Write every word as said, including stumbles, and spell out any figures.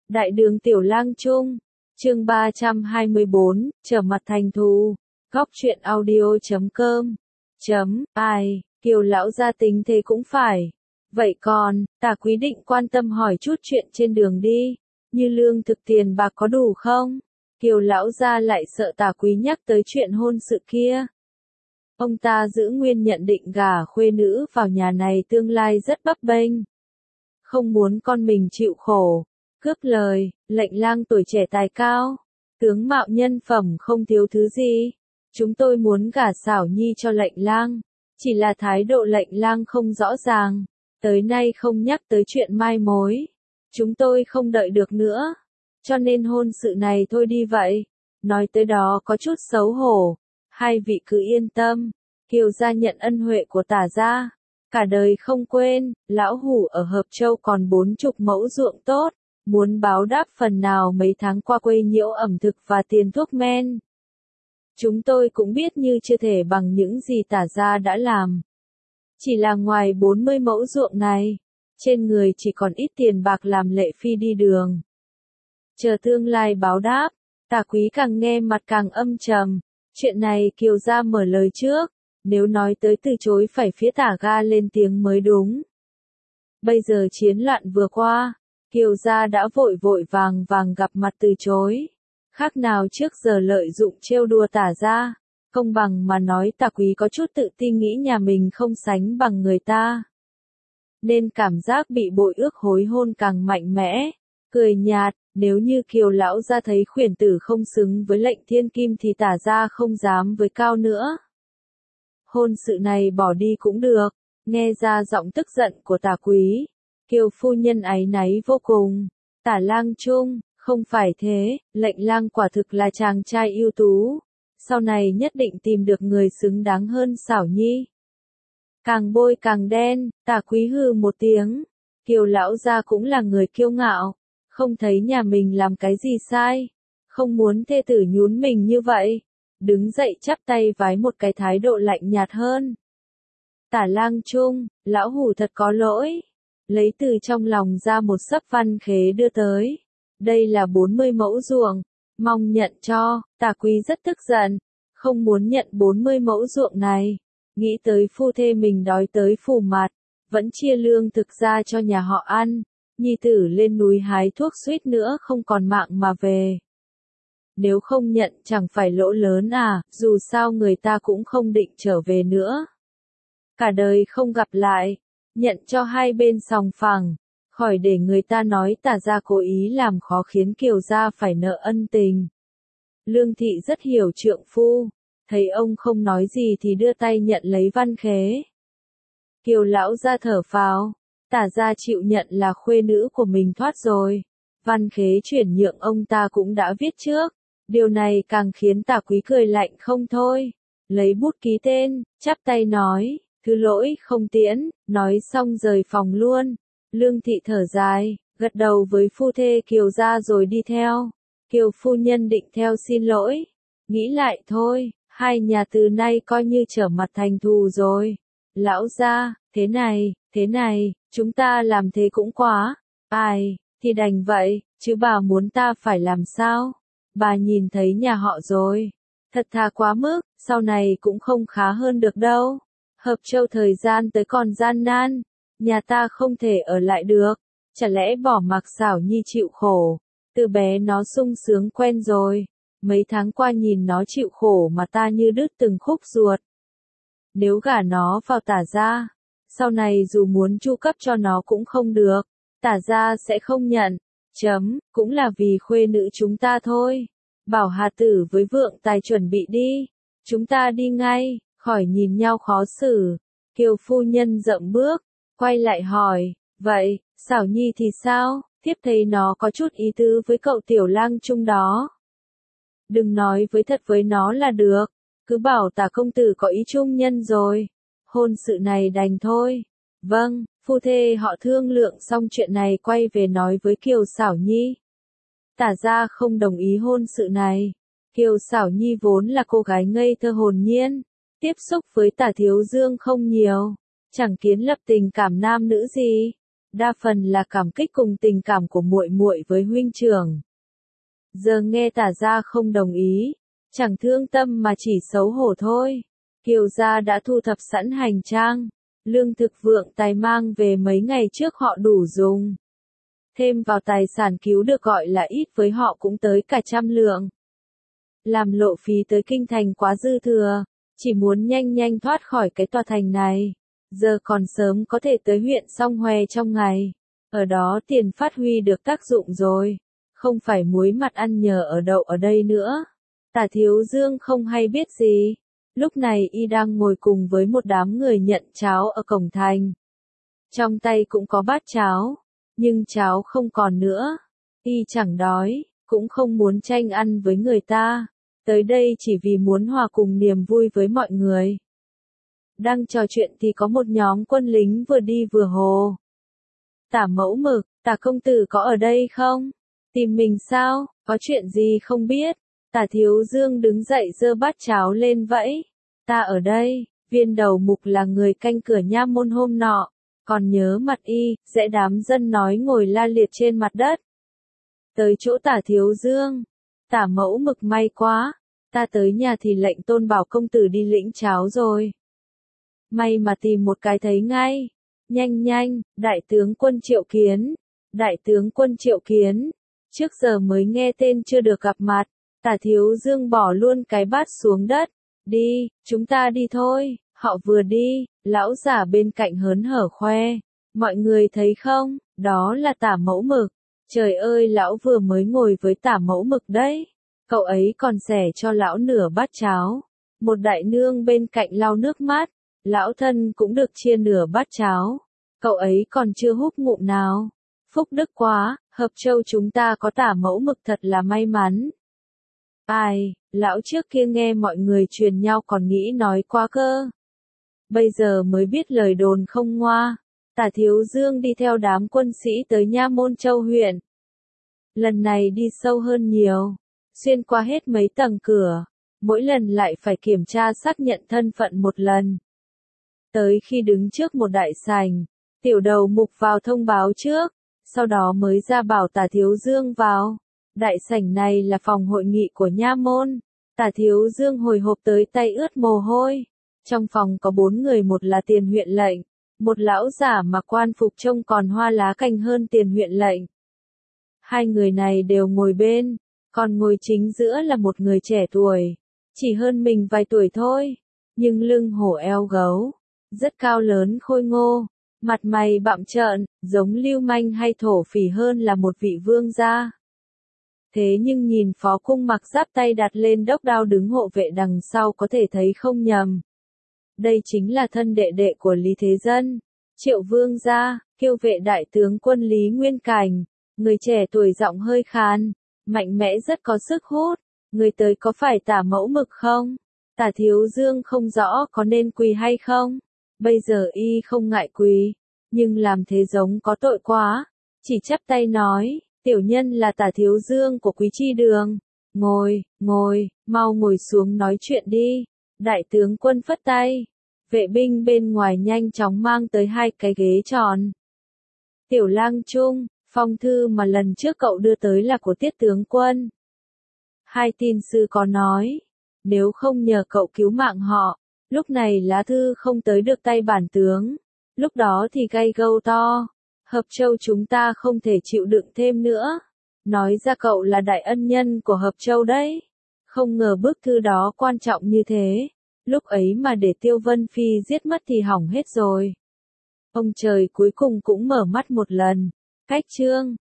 Đại đường Tiểu Lang Trung, chương ba trăm hai mươi bốn, trở mặt thành thù, góc truyện audio chấm com, chấm, ai, Kiều lão gia tính thế cũng phải. Vậy còn, Tả Quý định quan tâm hỏi chút chuyện trên đường đi, như lương thực tiền bạc có đủ không? Kiều lão gia lại sợ Tả Quý nhắc tới chuyện hôn sự kia. Ông ta giữ nguyên nhận định gả khuê nữ vào nhà này tương lai rất bấp bênh. Không muốn con mình chịu khổ. Cướp lời, lệnh lang tuổi trẻ tài cao, tướng mạo nhân phẩm không thiếu thứ gì. Chúng tôi muốn gả xảo nhi cho lệnh lang, chỉ là thái độ lệnh lang không rõ ràng, tới nay không nhắc tới chuyện mai mối. Chúng tôi không đợi được nữa, cho nên hôn sự này thôi đi vậy. Nói tới đó có chút xấu hổ, hai vị cứ yên tâm, Kiều gia nhận ân huệ của Tả gia, cả đời không quên. Lão hủ ở Hợp Châu còn bốn chục mẫu ruộng tốt. Muốn báo đáp phần nào mấy tháng qua quấy nhiễu ẩm thực và tiền thuốc men. Chúng tôi cũng biết như chưa thể bằng những gì Tả gia đã làm. Chỉ là ngoài bốn mươi mẫu ruộng này, trên người chỉ còn ít tiền bạc làm lệ phi đi đường. Chờ tương lai báo đáp, Tả Quý càng nghe mặt càng âm trầm. Chuyện này Kiều gia mở lời trước, nếu nói tới từ chối phải phía Tả gia lên tiếng mới đúng. Bây giờ chiến loạn vừa qua, Kiều gia đã vội vội vàng vàng gặp mặt từ chối. Khác nào trước giờ lợi dụng trêu đùa Tả gia. Công bằng mà nói Tả Quý có chút tự tin nghĩ nhà mình không sánh bằng người ta. Nên cảm giác bị bội ước hối hôn càng mạnh mẽ. Cười nhạt, nếu như Kiều lão gia thấy khuyển tử không xứng với lệnh thiên kim thì Tả gia không dám với cao nữa. Hôn sự này bỏ đi cũng được. Nghe ra giọng tức giận của Tả Quý. Kiều phu nhân áy náy vô cùng. Tả Lang Trung, không phải thế, lệnh lang quả thực là chàng trai ưu tú. Sau này nhất định tìm được người xứng đáng hơn xảo nhi. Càng bôi càng đen, Tả Quý hừ một tiếng. Kiều lão gia cũng là người kiêu ngạo. Không thấy nhà mình làm cái gì sai. Không muốn thê tử nhún mình như vậy. Đứng dậy chắp tay vái một cái thái độ lạnh nhạt hơn. Tả Lang Trung, lão hủ thật có lỗi. Lấy từ trong lòng ra một sấp văn khế đưa tới. Đây là bốn mươi mẫu ruộng, mong nhận cho. Tả Quý rất tức giận, không muốn nhận bốn mươi mẫu ruộng này. Nghĩ tới phu thê mình đói tới phủ mặt, vẫn chia lương thực ra cho nhà họ ăn. Nhi tử lên núi hái thuốc suýt nữa không còn mạng mà về. Nếu không nhận chẳng phải lỗ lớn à, dù sao người ta cũng không định trở về nữa. Cả đời không gặp lại. Nhận cho hai bên sòng phẳng, khỏi để người ta nói Tả gia cố ý làm khó khiến Kiều gia phải nợ ân tình. Lương thị rất hiểu trượng phu, thấy ông không nói gì thì đưa tay nhận lấy văn khế. Kiều lão gia thở phào, Tả gia chịu nhận là khuê nữ của mình thoát rồi. Văn khế chuyển nhượng ông ta cũng đã viết trước, điều này càng khiến Tả Quý cười lạnh không thôi. Lấy bút ký tên, chắp tay nói. Thứ lỗi không tiễn, nói xong rời phòng luôn. Lương thị thở dài, gật đầu với phu thê Kiều gia rồi đi theo. Kiều phu nhân định theo xin lỗi. Nghĩ lại thôi, hai nhà từ nay coi như trở mặt thành thù rồi. Lão gia, thế này, thế này, chúng ta làm thế cũng quá. Ai, thì đành vậy, chứ bà muốn ta phải làm sao? Bà nhìn thấy nhà họ rồi. Thật thà quá mức, sau này cũng không khá hơn được đâu. Hợp Châu thời gian tới còn gian nan, nhà ta không thể ở lại được, chả lẽ bỏ mặc xảo nhi chịu khổ, từ bé nó sung sướng quen rồi, mấy tháng qua nhìn nó chịu khổ mà ta như đứt từng khúc ruột. Nếu gả nó vào Tả gia, sau này dù muốn chu cấp cho nó cũng không được, Tả gia sẽ không nhận, chấm, cũng là vì khuê nữ chúng ta thôi. Bảo Hà Tử với Vượng Tài chuẩn bị đi, chúng ta đi ngay. Khỏi nhìn nhau khó xử, Kiều phu nhân dậm bước, quay lại hỏi, vậy, xảo nhi thì sao, thiếp thấy nó có chút ý tứ với cậu Tiểu Lang Trung đó. Đừng nói với thật với nó là được, cứ bảo Tả công tử có ý trung nhân rồi, hôn sự này đành thôi. Vâng, phu thê họ thương lượng xong chuyện này quay về nói với Kiều xảo nhi. Tả gia không đồng ý hôn sự này, Kiều xảo nhi vốn là cô gái ngây thơ hồn nhiên. Tiếp xúc với Tả thiếu dương không nhiều, chẳng kiến lập tình cảm nam nữ gì. đa phần là cảm kích cùng tình cảm của muội muội với huynh trưởng. Giờ nghe Tả gia không đồng ý, chẳng thương tâm mà chỉ xấu hổ thôi. Kiều gia đã thu thập sẵn hành trang, lương thực vượng tài mang về mấy ngày trước họ đủ dùng. Thêm vào tài sản cứu được gọi là ít với họ cũng tới cả trăm lượng. Làm lộ phí tới kinh thành quá dư thừa, chỉ muốn nhanh nhanh thoát khỏi cái tòa thành này. Giờ còn sớm có thể tới huyện Song Hoè trong ngày. Ở đó tiền phát huy được tác dụng rồi. Không phải muối mặt ăn nhờ ở đậu ở đây nữa. Tả Thiếu Dương không hay biết gì. Lúc này y đang ngồi cùng với một đám người nhận cháo ở cổng thành. Trong tay cũng có bát cháo. Nhưng cháo không còn nữa. Y chẳng đói, cũng không muốn tranh ăn với người ta. Tới đây chỉ vì muốn hòa cùng niềm vui với mọi người. Đang trò chuyện thì có một nhóm quân lính vừa đi vừa hồ. Tả Mẫu Mực, Tả công tử có ở đây không? Tìm mình sao? Có chuyện gì không biết? Tả Thiếu Dương đứng dậy giơ bát cháo lên vẫy. Ta ở đây, Viên Đầu Mục là người canh cửa nha môn hôm nọ. Còn nhớ mặt y, dễ đám dân nói ngồi la liệt trên mặt đất. Tới chỗ Tả Thiếu Dương. Tả Mẫu Mực may quá. Ta tới nhà thì lệnh Tôn bảo công tử đi lĩnh cháo rồi. May mà tìm một cái thấy ngay. Nhanh nhanh, đại tướng quân Triệu Kiến. Đại tướng quân Triệu Kiến. Trước giờ mới nghe tên chưa được gặp mặt. Tả Thiếu Dương bỏ luôn cái bát xuống đất. Đi, chúng ta đi thôi. Họ vừa đi, lão giả bên cạnh hớn hở khoe. Mọi người thấy không, đó là Tả Mẫu Mực. Trời ơi, lão vừa mới ngồi với Tả Mẫu Mực đấy. Cậu ấy còn xẻ cho lão nửa bát cháo. Một đại nương bên cạnh lau nước mắt. Lão thân cũng được chia nửa bát cháo. Cậu ấy còn chưa húp ngụm nào. Phúc đức quá, Hợp Châu chúng ta có Tả Mẫu Mực thật là may mắn. Ai, lão trước kia nghe mọi người truyền nhau còn nghĩ nói quá cơ. Bây giờ mới biết lời đồn không ngoa. Tả Thiếu Dương đi theo đám quân sĩ tới Nha Môn Châu huyện. Lần này đi sâu hơn nhiều. Xuyên qua hết mấy tầng cửa. Mỗi lần lại phải kiểm tra xác nhận thân phận một lần. Tới khi đứng trước một đại sảnh, Tiểu Đầu Mục vào thông báo trước. Sau đó mới ra bảo Tả Thiếu Dương vào. Đại sảnh này là phòng hội nghị của Nha Môn. Tả Thiếu Dương hồi hộp tới tay ướt mồ hôi. Trong phòng có bốn người, một là tiền huyện lệnh, một lão giả mặc quan phục trông còn hoa lá cành hơn tiền huyện lệnh. Hai người này đều ngồi bên, còn ngồi chính giữa là một người trẻ tuổi, chỉ hơn mình vài tuổi thôi, nhưng lưng hổ eo gấu, rất cao lớn khôi ngô, mặt mày bặm trợn, giống lưu manh hay thổ phỉ hơn là một vị vương gia. Thế nhưng nhìn phó cung mặc giáp tay đặt lên đốc đao đứng hộ vệ đằng sau có thể thấy không nhầm. Đây chính là thân đệ đệ của Lý Thế Dân, Triệu Vương gia, Kiêu vệ đại tướng quân Lý Nguyên Cảnh, người trẻ tuổi giọng hơi khàn, mạnh mẽ rất có sức hút. Người tới có phải Tả Mẫu Mực không? Tả Thiếu Dương không rõ có nên quỳ hay không. Bây giờ y không ngại quỳ, nhưng làm thế giống có tội quá, chỉ chắp tay nói, tiểu nhân là Tả Thiếu Dương của Quý Chi Đường. Ngồi, ngồi, mau ngồi xuống nói chuyện đi. Đại tướng quân phất tay. Vệ binh bên ngoài nhanh chóng mang tới hai cái ghế tròn. Tiểu Lang Trung, phong thư mà lần trước cậu đưa tới là của Tiết tướng quân. Hai tin sư có nói, nếu không nhờ cậu cứu mạng họ, lúc này lá thư không tới được tay bản tướng. Lúc đó thì gay gâu to. Hợp Châu chúng ta không thể chịu đựng thêm nữa. Nói ra cậu là đại ân nhân của Hợp Châu đấy. Không ngờ bức thư đó quan trọng như thế. Lúc ấy mà để Tiêu Vân Phi giết mất thì hỏng hết rồi. Ông trời cuối cùng cũng mở mắt một lần. Cách chương